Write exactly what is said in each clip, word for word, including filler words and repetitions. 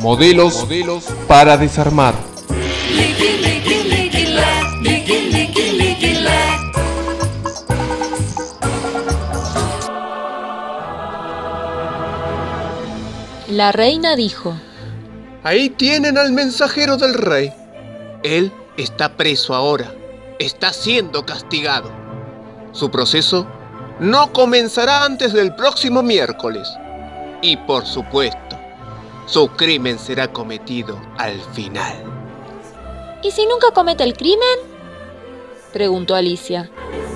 Modelos, Modelos para desarmar. La reina dijo: Ahí tienen al mensajero del rey. Él está preso ahora. Está siendo castigado. Su proceso no comenzará antes del próximo miércoles. Y por supuesto, su crimen será cometido al final. ¿Y si nunca comete el crimen?, preguntó Alicia.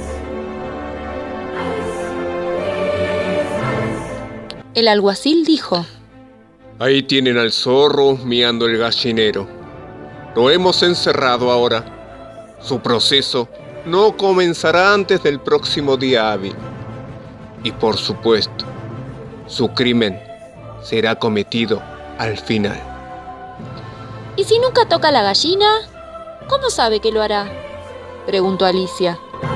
El alguacil dijo: Ahí tienen al zorro miando el gallinero. Lo hemos encerrado ahora. Su proceso no comenzará antes del próximo día hábil. Y por supuesto, su crimen será cometido al final. ¿Y si nunca toca la gallina? ¿Cómo sabe que lo hará?, preguntó Alicia.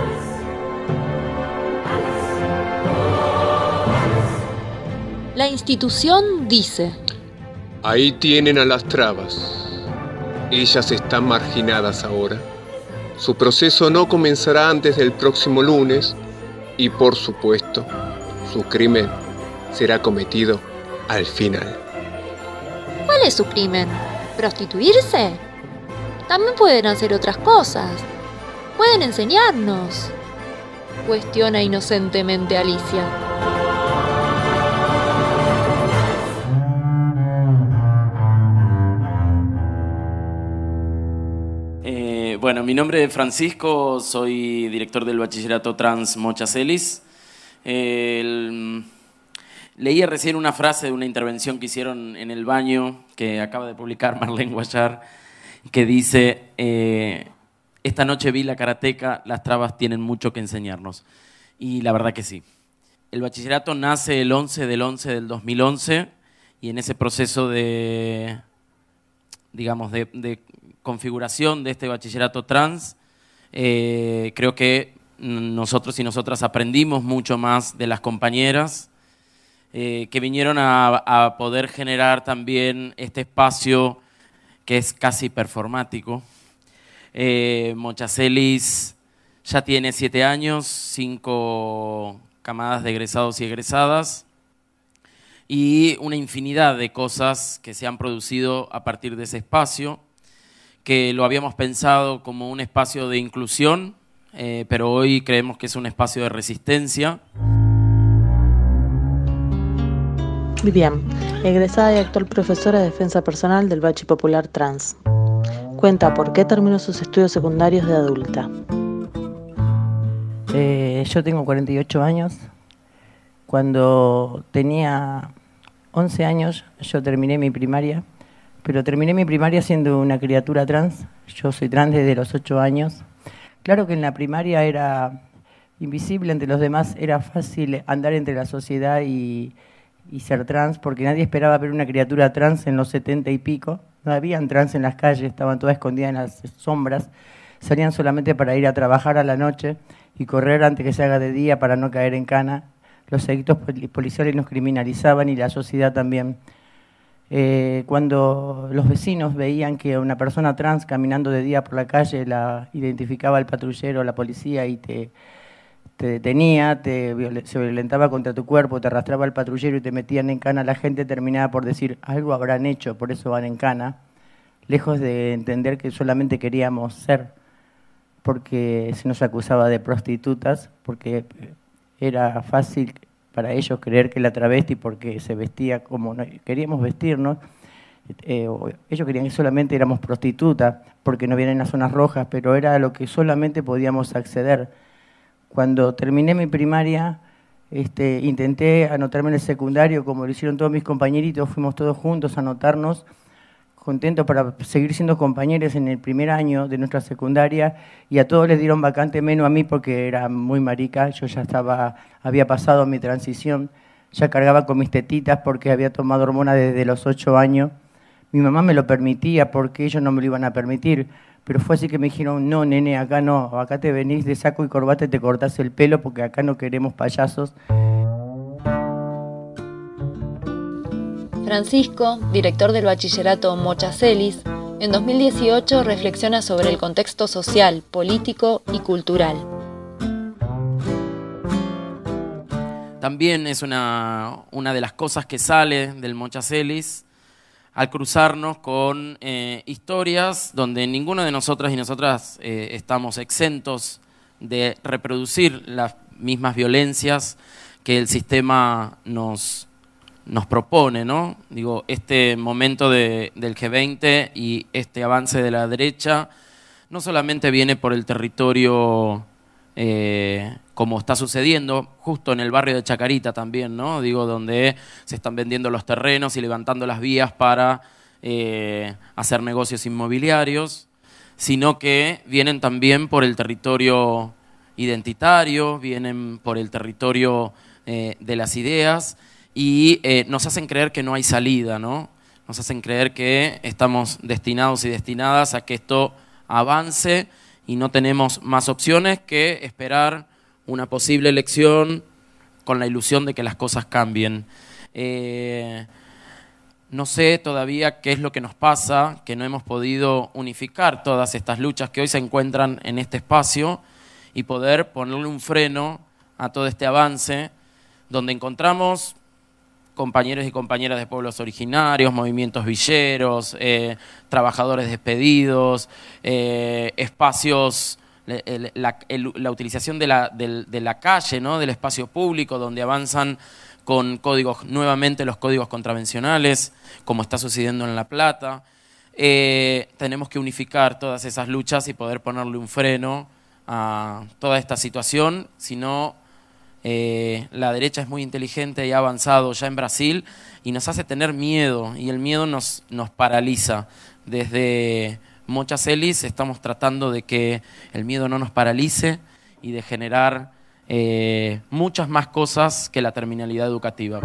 La institución dice: Ahí tienen a las trabas. Ellas están marginadas ahora. Su proceso no comenzará antes del próximo lunes y, por supuesto, su crimen será cometido al final. ¿Cuál es su crimen? ¿Prostituirse? También pueden hacer otras cosas. Pueden enseñarnos, cuestiona inocentemente Alicia. Eh, bueno, mi nombre es Francisco, soy director del Bachillerato Trans Mochacelis. Eh, el, leía recién una frase de una intervención que hicieron en el baño, que acaba de publicar Marlene Guayar, que dice: eh, esta noche vi la karateca, las trabas tienen mucho que enseñarnos. Y la verdad que sí. El bachillerato nace el once del once del dos mil once y en ese proceso de, digamos, de, de configuración de este bachillerato trans, eh, creo que nosotros y nosotras aprendimos mucho más de las compañeras eh, que vinieron a, a poder generar también este espacio que es casi performático. Eh, Mochacelis ya tiene siete años, cinco camadas de egresados y egresadas y una infinidad de cosas que se han producido a partir de ese espacio, que lo habíamos pensado como un espacio de inclusión, eh, pero hoy creemos que es un espacio de resistencia. Vivian, egresada y actual profesora de defensa personal del Bachi Popular Trans. Cuenta por qué terminó sus estudios secundarios de adulta. Eh, yo tengo cuarenta y ocho años. Cuando tenía once años yo terminé mi primaria, pero terminé mi primaria siendo una criatura trans. Yo soy trans desde los ocho años. Claro que en la primaria era invisible ante los demás, era fácil andar entre la sociedad y, y ser trans, porque nadie esperaba ver una criatura trans en los setenta y pico. No habían trans en las calles, estaban todas escondidas en las sombras, salían solamente para ir a trabajar a la noche y correr antes que se haga de día para no caer en cana. Los edictos policiales nos criminalizaban y la sociedad también. Eh, cuando los vecinos veían que una persona trans caminando de día por la calle la identificaba el patrullero, la policía y te, te detenía, te viol- se violentaba contra tu cuerpo, te arrastraba el patrullero y te metían en cana, la gente terminaba por decir: algo habrán hecho, por eso van en cana, lejos de entender que solamente queríamos ser, porque se nos acusaba de prostitutas, porque era fácil para ellos creer que la travesti, porque se vestía como no, queríamos vestirnos, eh, ellos querían que solamente éramos prostitutas, porque no vienen en las zonas rojas, pero era a lo que solamente podíamos acceder. Cuando terminé mi primaria, este, intenté anotarme en el secundario, como lo hicieron todos mis compañeritos, fuimos todos juntos a anotarnos, contentos para seguir siendo compañeros en el primer año de nuestra secundaria, y a todos les dieron vacante, menos a mí porque era muy marica. Yo ya estaba, había pasado mi transición, ya cargaba con mis tetitas porque había tomado hormonas desde los ocho años. Mi mamá me lo permitía porque ellos no me lo iban a permitir, pero fue así que me dijeron: no, nene, acá no, acá te venís de saco y corbata y te cortás el pelo porque acá no queremos payasos. Francisco, director del bachillerato Mochacelis, en dos mil dieciocho reflexiona sobre el contexto social, político y cultural. También es una, una de las cosas que sale del Mochacelis al cruzarnos con eh, historias donde ninguno de nosotros y nosotras eh, estamos exentos de reproducir las mismas violencias que el sistema nos, nos propone, ¿no? Digo, este momento de, del G veinte y este avance de la derecha no solamente viene por el territorio eh, como está sucediendo justo en el barrio de Chacarita también, ¿no? Digo, donde se están vendiendo los terrenos y levantando las vías para eh, hacer negocios inmobiliarios, sino que vienen también por el territorio identitario, vienen por el territorio eh, de las ideas y eh, nos hacen creer que no hay salida, ¿no? Nos hacen creer que estamos destinados y destinadas a que esto avance y no tenemos más opciones que esperar una posible elección con la ilusión de que las cosas cambien. Eh, no sé todavía qué es lo que nos pasa, que no hemos podido unificar todas estas luchas que hoy se encuentran en este espacio y poder ponerle un freno a todo este avance, donde encontramos compañeros y compañeras de pueblos originarios, movimientos villeros, eh, trabajadores despedidos, eh, espacios, el, la, el, la utilización de la, de, de la calle, ¿no? Del espacio público, donde avanzan con códigos, nuevamente los códigos contravencionales, como está sucediendo en La Plata. Eh, tenemos que unificar todas esas luchas y poder ponerle un freno a toda esta situación, si no eh, la derecha es muy inteligente y ha avanzado ya en Brasil y nos hace tener miedo, y el miedo nos, nos paraliza. Desde Mochacelis estamos tratando de que el miedo no nos paralice y de generar eh, muchas más cosas que la terminalidad educativa.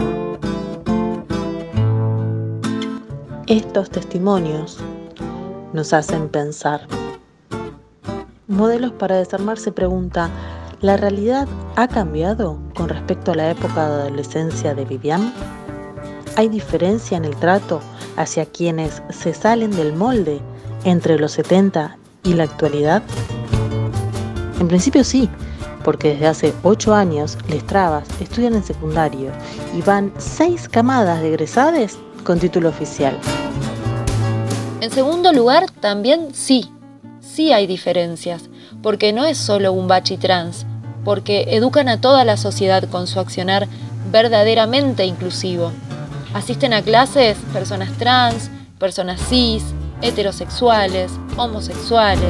Estos testimonios nos hacen pensar. Modelos para Desarmar se pregunta, ¿la realidad ha cambiado con respecto a la época de adolescencia de Vivian? ¿Hay diferencia en el trato hacia quienes se salen del molde entre los setenta y la actualidad? En principio sí, porque desde hace ocho años les Trabas estudian en secundario y van seis camadas de egresades con título oficial. En segundo lugar, también sí, sí hay diferencias, porque no es solo un bachi trans, porque educan a toda la sociedad con su accionar verdaderamente inclusivo. Asisten a clases personas trans, personas cis, heterosexuales, homosexuales.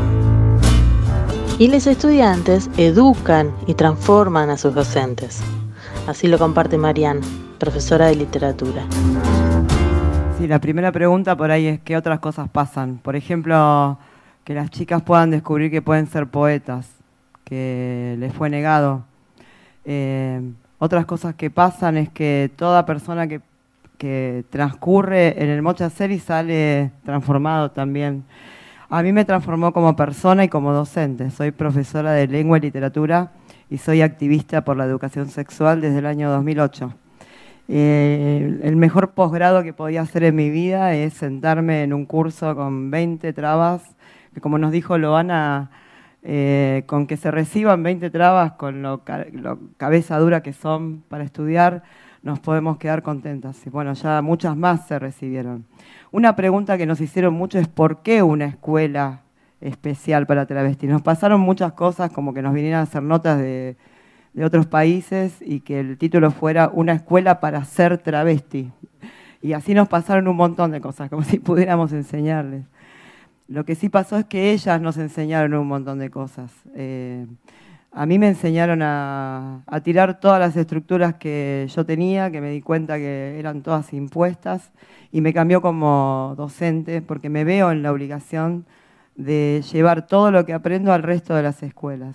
Y los estudiantes educan y transforman a sus docentes. Así lo comparte Marian, profesora de literatura. Sí, la primera pregunta por ahí es ¿qué otras cosas pasan? Por ejemplo, que las chicas puedan descubrir que pueden ser poetas, que les fue negado. Eh, otras cosas que pasan es que toda persona que, que transcurre en el Mochacelis sale transformado también. A mí me transformó como persona y como docente. Soy profesora de lengua y literatura y soy activista por la educación sexual desde el año dos mil ocho. Eh, el mejor posgrado que podía hacer en mi vida es sentarme en un curso con veinte trabas, que como nos dijo Loana, eh, con que se reciban veinte trabas, con lo, lo cabeza dura que son para estudiar, nos podemos quedar contentas. Y bueno, ya muchas más se recibieron. Una pregunta que nos hicieron mucho es ¿por qué una escuela especial para travestis? Nos pasaron muchas cosas, como que nos vinieran a hacer notas de, de otros países y que el título fuera una escuela para ser travesti. Y así nos pasaron un montón de cosas, como si pudiéramos enseñarles. Lo que sí pasó es que ellas nos enseñaron un montón de cosas. Eh, a mí me enseñaron a, a tirar todas las estructuras que yo tenía, que me di cuenta que eran todas impuestas, y me cambió como docente, porque me veo en la obligación de llevar todo lo que aprendo al resto de las escuelas.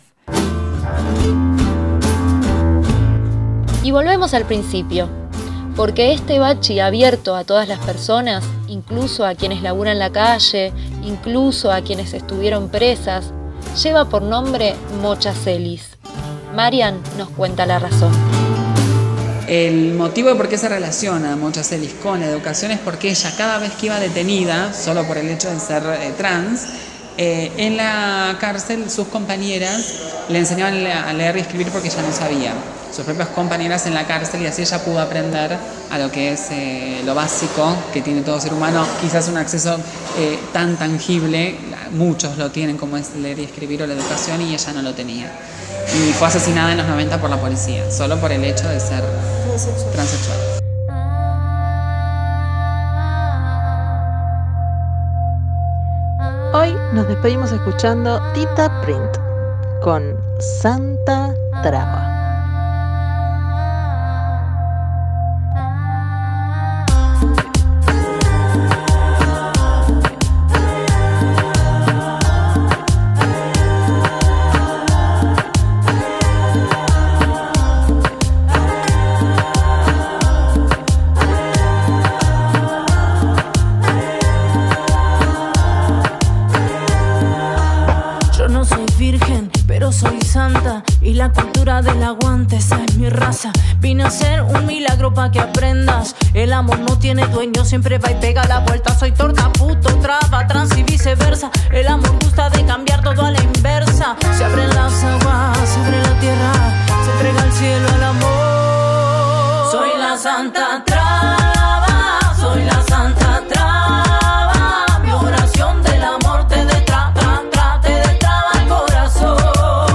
Y volvemos al principio, porque este bachi abierto a todas las personas, incluso a quienes laburan la calle, incluso a quienes estuvieron presas, lleva por nombre Mochacelis. Marian nos cuenta la razón. El motivo de por qué se relaciona Mochacelis con la educación es porque ella, cada vez que iba detenida, solo por el hecho de ser eh, trans, eh, en la cárcel sus compañeras le enseñaban a leer y escribir porque ella no sabía. Sus propias compañeras en la cárcel, y así ella pudo aprender a lo que es eh, lo básico que tiene todo ser humano, quizás un acceso eh, tan tangible, muchos lo tienen, como es leer y escribir o la educación, y ella no lo tenía. Y fue asesinada en los noventa por la policía, solo por el hecho de ser transexual. transexual. Hoy nos despedimos escuchando Tita Print con Santa Traba. Soy santa y la cultura del aguante, esa es mi raza. Vine a hacer un milagro pa' que aprendas. El amor no tiene dueño, siempre va y pega la vuelta. Soy torta, puto, traba, trans y viceversa. El amor gusta de cambiar todo a la inversa. Se abren las aguas, se abre la tierra, se entrega el cielo al amor. Soy la santa traba, soy la santa traba. Mi oración del amor te destraba, tra, te destraba el corazón.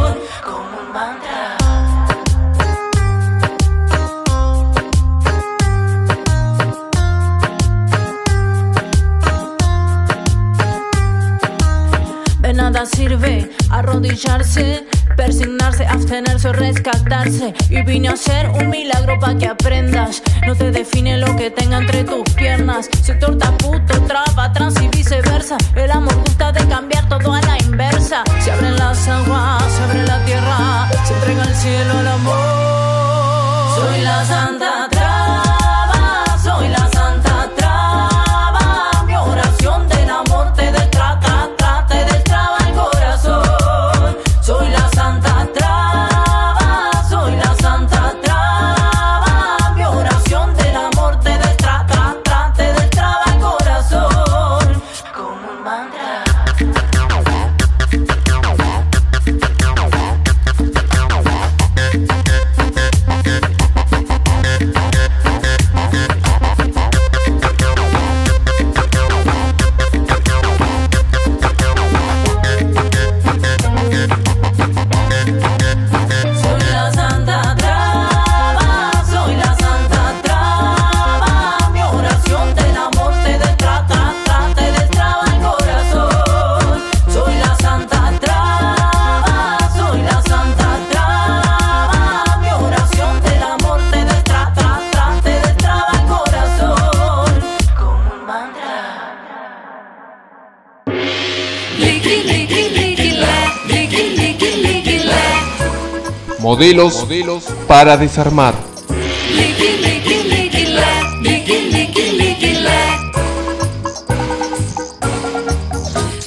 De nada sirve arrodillarse, persignarse, abstenerse o rescatarse. Y vine a hacer un milagro pa' que aprendas. No te define lo que tenga entre tus piernas. Soy torta, puto, traba, trans y viceversa. El amor gusta de cambiar todo a la inversa. Se abren las aguas, se abre la tierra, se entrega el cielo al amor. Soy la santa traba, soy la santa traba. Mi oración del amor te destrata, te destraba el corazón. Soy la santa traba, soy la santa traba. Mi oración del amor te destrata, te destraba el corazón. Como un mantra. Modelos para desarmar. Liqui, liqui, liqui.